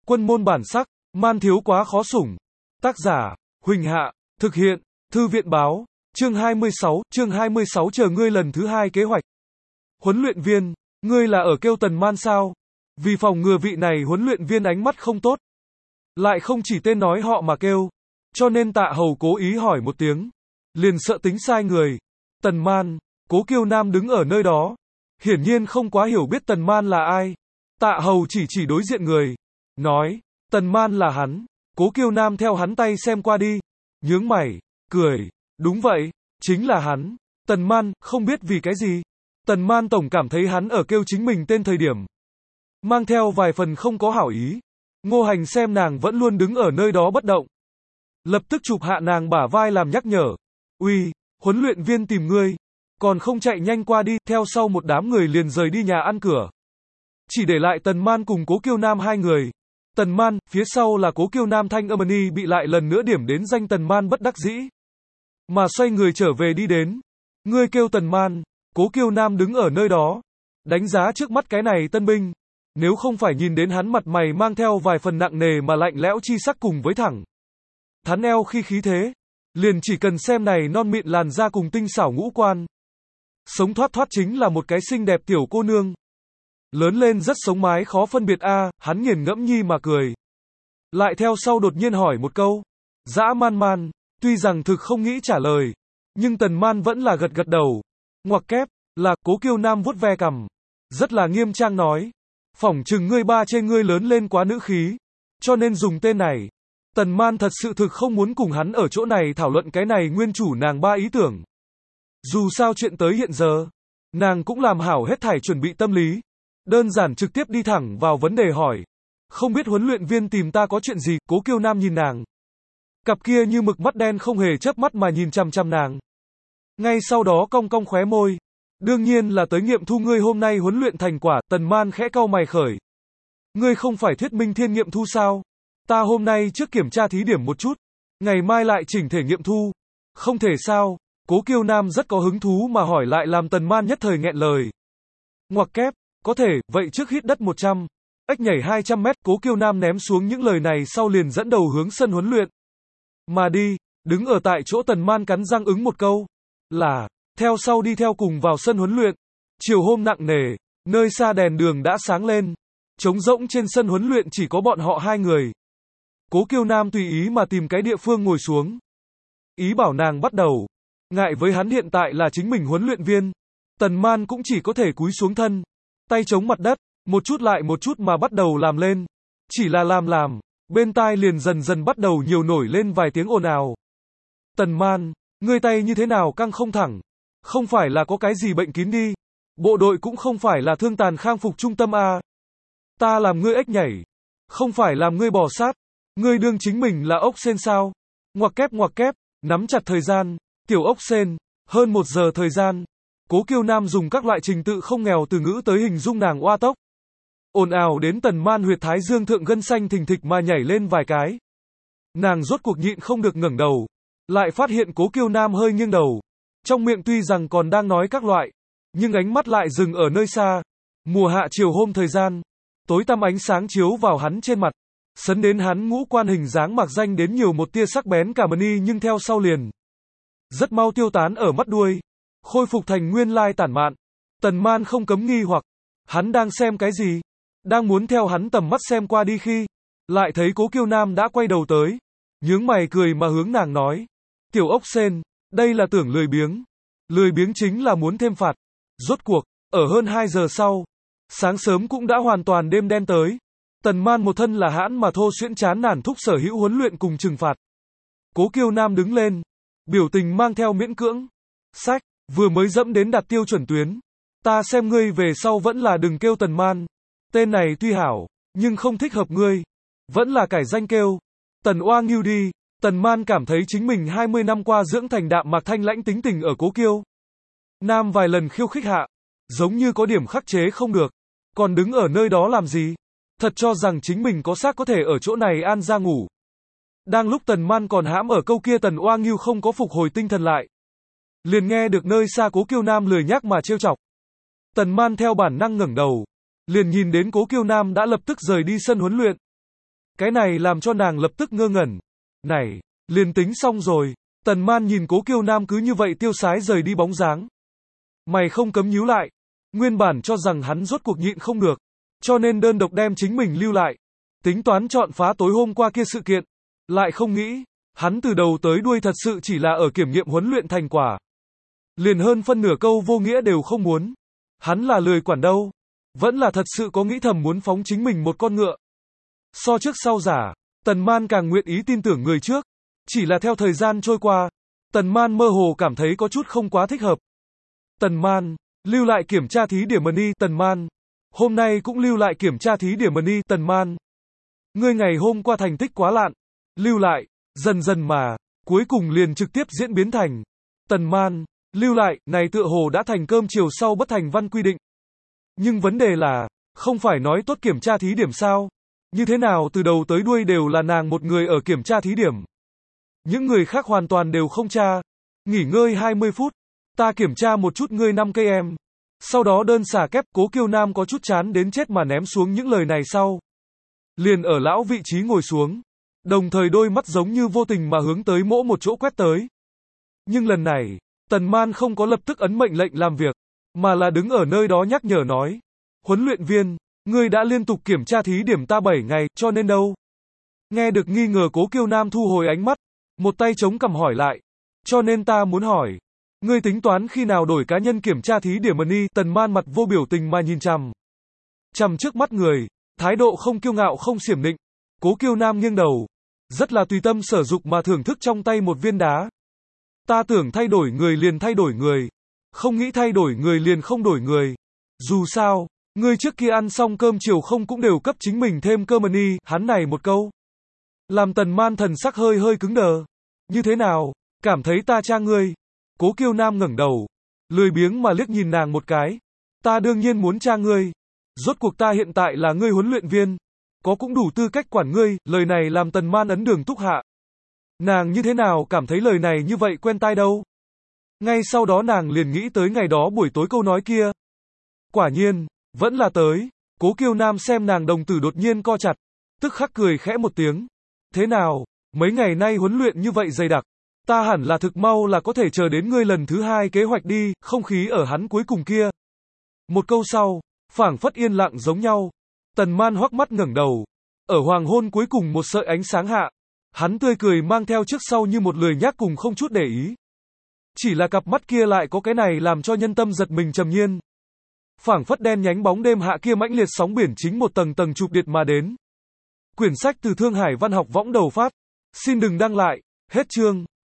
Quân môn bản sắc, man thiếu quá khó sủng. Tác giả, Huỳnh Hạ, thực hiện, Thư viện báo, chương 26 chờ ngươi lần thứ 2 kế hoạch. Huấn luyện viên, ngươi là ở kêu Tần Man sao? Vì phòng ngừa vị này huấn luyện viên ánh mắt không tốt. Lại không chỉ tên nói họ mà kêu. Cho nên Tạ Hầu cố ý hỏi một tiếng. Liền sợ tính sai người. Tần Man, Cố Kiêu Nam đứng ở nơi đó. Hiển nhiên không quá hiểu biết Tần Man là ai. Tạ Hầu chỉ đối diện người. Nói, Tần Man là hắn. Cố Kiêu Nam theo hắn tay xem qua đi. Nhướng mày, cười. Đúng vậy, chính là hắn. Tần Man, không biết vì cái gì. Tần Man tổng cảm thấy hắn ở kêu chính mình tên thời điểm. Mang theo vài phần không có hảo ý. Ngô Hành xem nàng vẫn luôn đứng ở nơi đó bất động. Lập tức chụp hạ nàng bả vai làm nhắc nhở. Uy, huấn luyện viên tìm ngươi. Còn không chạy nhanh qua đi, theo sau một đám người liền rời đi nhà ăn cửa. Chỉ để lại Tần Man cùng Cố Kiêu Nam hai người. Tần Man, phía sau là Cố Kiêu Nam thanh âm bị lại lần nữa điểm đến danh Tần Man bất đắc dĩ. Mà xoay người trở về đi đến. Ngươi kêu Tần Man, Cố Kiêu Nam đứng ở nơi đó. Đánh giá trước mắt cái này tân binh. Nếu không phải nhìn đến hắn mặt mày mang theo vài phần nặng nề mà lạnh lẽo chi sắc cùng với thẳng thắn eo khi khí thế. Liền chỉ cần xem này non mịn làn da cùng tinh xảo ngũ quan. Sống thoát chính là một cái xinh đẹp tiểu cô nương. Lớn lên rất sống mái khó phân biệt hắn nghiền ngẫm nhi mà cười. Lại theo sau đột nhiên hỏi một câu. Dã Man, tuy rằng thực không nghĩ trả lời. Nhưng Tần Man vẫn là gật đầu. Ngoặc kép, là, Cố Kiêu Nam vuốt ve cằm. Rất là nghiêm trang nói. Phỏng chừng ngươi ba trên ngươi lớn lên quá nữ khí. Cho nên dùng tên này. Tần Man thật sự thực không muốn cùng hắn ở chỗ này thảo luận cái này nguyên chủ nàng ba ý tưởng. Dù sao chuyện tới hiện giờ, nàng cũng làm hảo hết thảy chuẩn bị tâm lý. Đơn giản trực tiếp đi thẳng vào vấn đề hỏi. Không biết huấn luyện viên tìm ta có chuyện gì, Cố Kiêu Nam nhìn nàng. Cặp kia như mực mắt đen không hề chớp mắt mà nhìn chằm chằm nàng. Ngay sau đó cong cong khóe môi. Đương nhiên là tới nghiệm thu ngươi hôm nay huấn luyện thành quả, Tần Man khẽ cau mày khởi. Ngươi không phải Thuyết Minh Thiên nghiệm thu sao? Ta hôm nay trước kiểm tra thí điểm một chút, ngày mai lại chỉnh thể nghiệm thu. Không thể sao? Cố Kiêu Nam rất có hứng thú mà hỏi lại làm Tần Man nhất thời nghẹn lời. Ngoặc kép, có thể, vậy trước hít đất 100, ếch nhảy 200 mét, Cố Kiêu Nam ném xuống những lời này sau liền dẫn đầu hướng sân huấn luyện. Mà đi, đứng ở tại chỗ Tần Man cắn răng ứng một câu. Là, theo sau đi theo cùng vào sân huấn luyện. Chiều hôm nặng nề, nơi xa đèn đường đã sáng lên. Trống rỗng trên sân huấn luyện chỉ có bọn họ hai người. Cố Kiêu Nam tùy ý mà tìm cái địa phương ngồi xuống. Ý bảo nàng bắt đầu. Ngại với hắn hiện tại là chính mình huấn luyện viên. Tần Man cũng chỉ có thể cúi xuống thân. Tay chống mặt đất, một chút lại một chút mà bắt đầu làm lên. Chỉ là làm, bên tai liền dần bắt đầu nhiều nổi lên vài tiếng ồn ào. Tần Man, ngươi tay như thế nào căng không thẳng? Không phải là có cái gì bệnh kín đi? Bộ đội cũng không phải là thương tàn khang phục trung tâm Ta làm ngươi ếch nhảy. Không phải làm ngươi bò sát. Ngươi đương chính mình là ốc sên sao? Ngoặc kép, nắm chặt thời gian. Tiểu ốc sên, hơn 1 giờ thời gian. Cố Kiêu Nam dùng các loại trình tự không nghèo từ ngữ tới hình dung nàng oa tốc. Ồn ào đến Tần Man huyệt thái dương thượng gân xanh thình thịch mà nhảy lên vài cái. Nàng rốt cuộc nhịn không được ngẩng đầu. Lại phát hiện Cố Kiêu Nam hơi nghiêng đầu. Trong miệng tuy rằng còn đang nói các loại, nhưng ánh mắt lại dừng ở nơi xa. Mùa hạ chiều hôm thời gian, tối tăm ánh sáng chiếu vào hắn trên mặt, sấn đến hắn ngũ quan hình dáng mạc danh đến nhiều một tia sắc bén cả mani nhưng theo sau liền rất mau tiêu tán ở mắt đuôi, khôi phục thành nguyên lai tản mạn. Tần Man không cấm nghi hoặc, hắn đang xem cái gì? Đang muốn theo hắn tầm mắt xem qua đi khi, lại thấy Cố Kiêu Nam đã quay đầu tới, nhướng mày cười mà hướng nàng nói, tiểu ốc sên, đây là tưởng lười biếng. Lười biếng chính là muốn thêm phạt. Rốt cuộc, ở hơn 2 giờ sau, sáng sớm cũng đã hoàn toàn đêm đen tới. Tần Man một thân là hãn mà thô xuyễn chán nản thúc sở hữu huấn luyện cùng trừng phạt. Cố Kiêu Nam đứng lên, biểu tình mang theo miễn cưỡng. Sách, vừa mới dẫm đến đạt tiêu chuẩn tuyến. Ta xem ngươi về sau vẫn là đừng kêu Tần Man. Tên này tuy hảo, nhưng không thích hợp ngươi. Vẫn là cải danh kêu Tần Oa Ngưu đi. Tần Man cảm thấy chính mình 20 năm qua dưỡng thành đạm mạc thanh lãnh tính tình ở Cố Kiêu Nam vài lần khiêu khích hạ, giống như có điểm khắc chế không được. Còn đứng ở nơi đó làm gì? Thật cho rằng chính mình có xác có thể ở chỗ này an ra ngủ. Đang lúc Tần Man còn hãm ở câu kia Tần Oa Ngưu không có phục hồi tinh thần lại. Liền nghe được nơi xa Cố Kiêu Nam lười nhác mà trêu chọc. Tần Man theo bản năng ngẩng đầu. Liền nhìn đến Cố Kiêu Nam đã lập tức rời đi sân huấn luyện. Cái này làm cho nàng lập tức ngơ ngẩn. Này, liền tính xong rồi. Tần Man nhìn Cố Kiêu Nam cứ như vậy tiêu sái rời đi bóng dáng. Mày không cấm nhíu lại. Nguyên bản cho rằng hắn rốt cuộc nhịn không được. Cho nên đơn độc đem chính mình lưu lại. Tính toán chọn phá tối hôm qua kia sự kiện. Lại không nghĩ, hắn từ đầu tới đuôi thật sự chỉ là ở kiểm nghiệm huấn luyện thành quả. Liền hơn phân nửa câu vô nghĩa đều không muốn. Hắn là lười quản đâu. Vẫn là thật sự có nghĩ thầm muốn phóng chính mình một con ngựa. So trước sau giả, Tần Man càng nguyện ý tin tưởng người trước. Chỉ là theo thời gian trôi qua, Tần Man mơ hồ cảm thấy có chút không quá thích hợp. Tần Man, lưu lại kiểm tra thí điểm đi. Tần Man, hôm nay cũng lưu lại kiểm tra thí điểm đi. Tần Man, ngươi ngày hôm qua thành tích quá lạn. Lưu lại, dần dần mà, cuối cùng liền trực tiếp diễn biến thành. Tần Man, lưu lại, này tựa hồ đã thành cơm chiều sau bất thành văn quy định. Nhưng vấn đề là, không phải nói tốt kiểm tra thí điểm sao? Như thế nào từ đầu tới đuôi đều là nàng một người ở kiểm tra thí điểm. Những người khác hoàn toàn đều không tra. Nghỉ ngơi 20 phút. Ta kiểm tra một chút ngươi 5 cây em. Sau đó đơn xả kép. Cố Kiêu Nam có chút chán đến chết mà ném xuống những lời này sau. Liền ở lão vị trí ngồi xuống. Đồng thời đôi mắt giống như vô tình mà hướng tới mỗi một chỗ quét tới. Nhưng lần này, Tần Man không có lập tức ấn mệnh lệnh làm việc. Mà là đứng ở nơi đó nhắc nhở nói. Huấn luyện viên, ngươi đã liên tục kiểm tra thí điểm ta 7 ngày, cho nên đâu? Nghe được nghi ngờ Cố Kiêu Nam thu hồi ánh mắt. Một tay chống cằm hỏi lại. Cho nên ta muốn hỏi. Ngươi tính toán khi nào đổi cá nhân kiểm tra thí điểm đi? Tần Man mặt vô biểu tình mà nhìn chằm trước mắt người. Thái độ không kiêu ngạo không xiểm nịnh. Cố Kiêu Nam nghiêng đầu. Rất là tùy tâm sở dục mà thưởng thức trong tay một viên đá. Ta tưởng thay đổi người liền thay đổi người. Không nghĩ thay đổi người liền không đổi người. Dù sao, ngươi trước kia ăn xong cơm chiều không cũng đều cấp chính mình thêm cơm đi. Hắn này một câu. Làm Tần Man thần sắc hơi hơi cứng đờ. Như thế nào? Cảm thấy ta tra ngươi. Cố Kiêu Nam ngẩng đầu. Lười biếng mà liếc nhìn nàng một cái. Ta đương nhiên muốn tra ngươi. Rốt cuộc ta hiện tại là ngươi huấn luyện viên. Có cũng đủ tư cách quản ngươi. Lời này làm Tần Man ấn đường thúc hạ. Nàng như thế nào cảm thấy lời này như vậy quen tai đâu. Ngay sau đó nàng liền nghĩ tới ngày đó buổi tối câu nói kia. Quả nhiên, vẫn là tới. Cố Kiêu Nam xem nàng đồng tử đột nhiên co chặt. Tức khắc cười khẽ một tiếng. Thế nào, mấy ngày nay huấn luyện như vậy dày đặc. Ta hẳn là thực mau là có thể chờ đến ngươi lần thứ 2 kế hoạch đi. Không khí ở hắn cuối cùng kia. Một câu sau, phảng phất yên lặng giống nhau. Tần Man hoắc mắt ngẩng đầu. Ở hoàng hôn cuối cùng một sợi ánh sáng hạ. Hắn tươi cười mang theo trước sau như một lười nhác cùng không chút để ý. Chỉ là cặp mắt kia lại có cái này làm cho nhân tâm giật mình trầm nhiên. Phảng phất đen nhánh bóng đêm hạ kia mãnh liệt sóng biển chính một tầng tầng chụp điệt mà đến. Quyển sách từ Thương Hải Văn học võng đầu phát. Xin đừng đăng lại. Hết chương.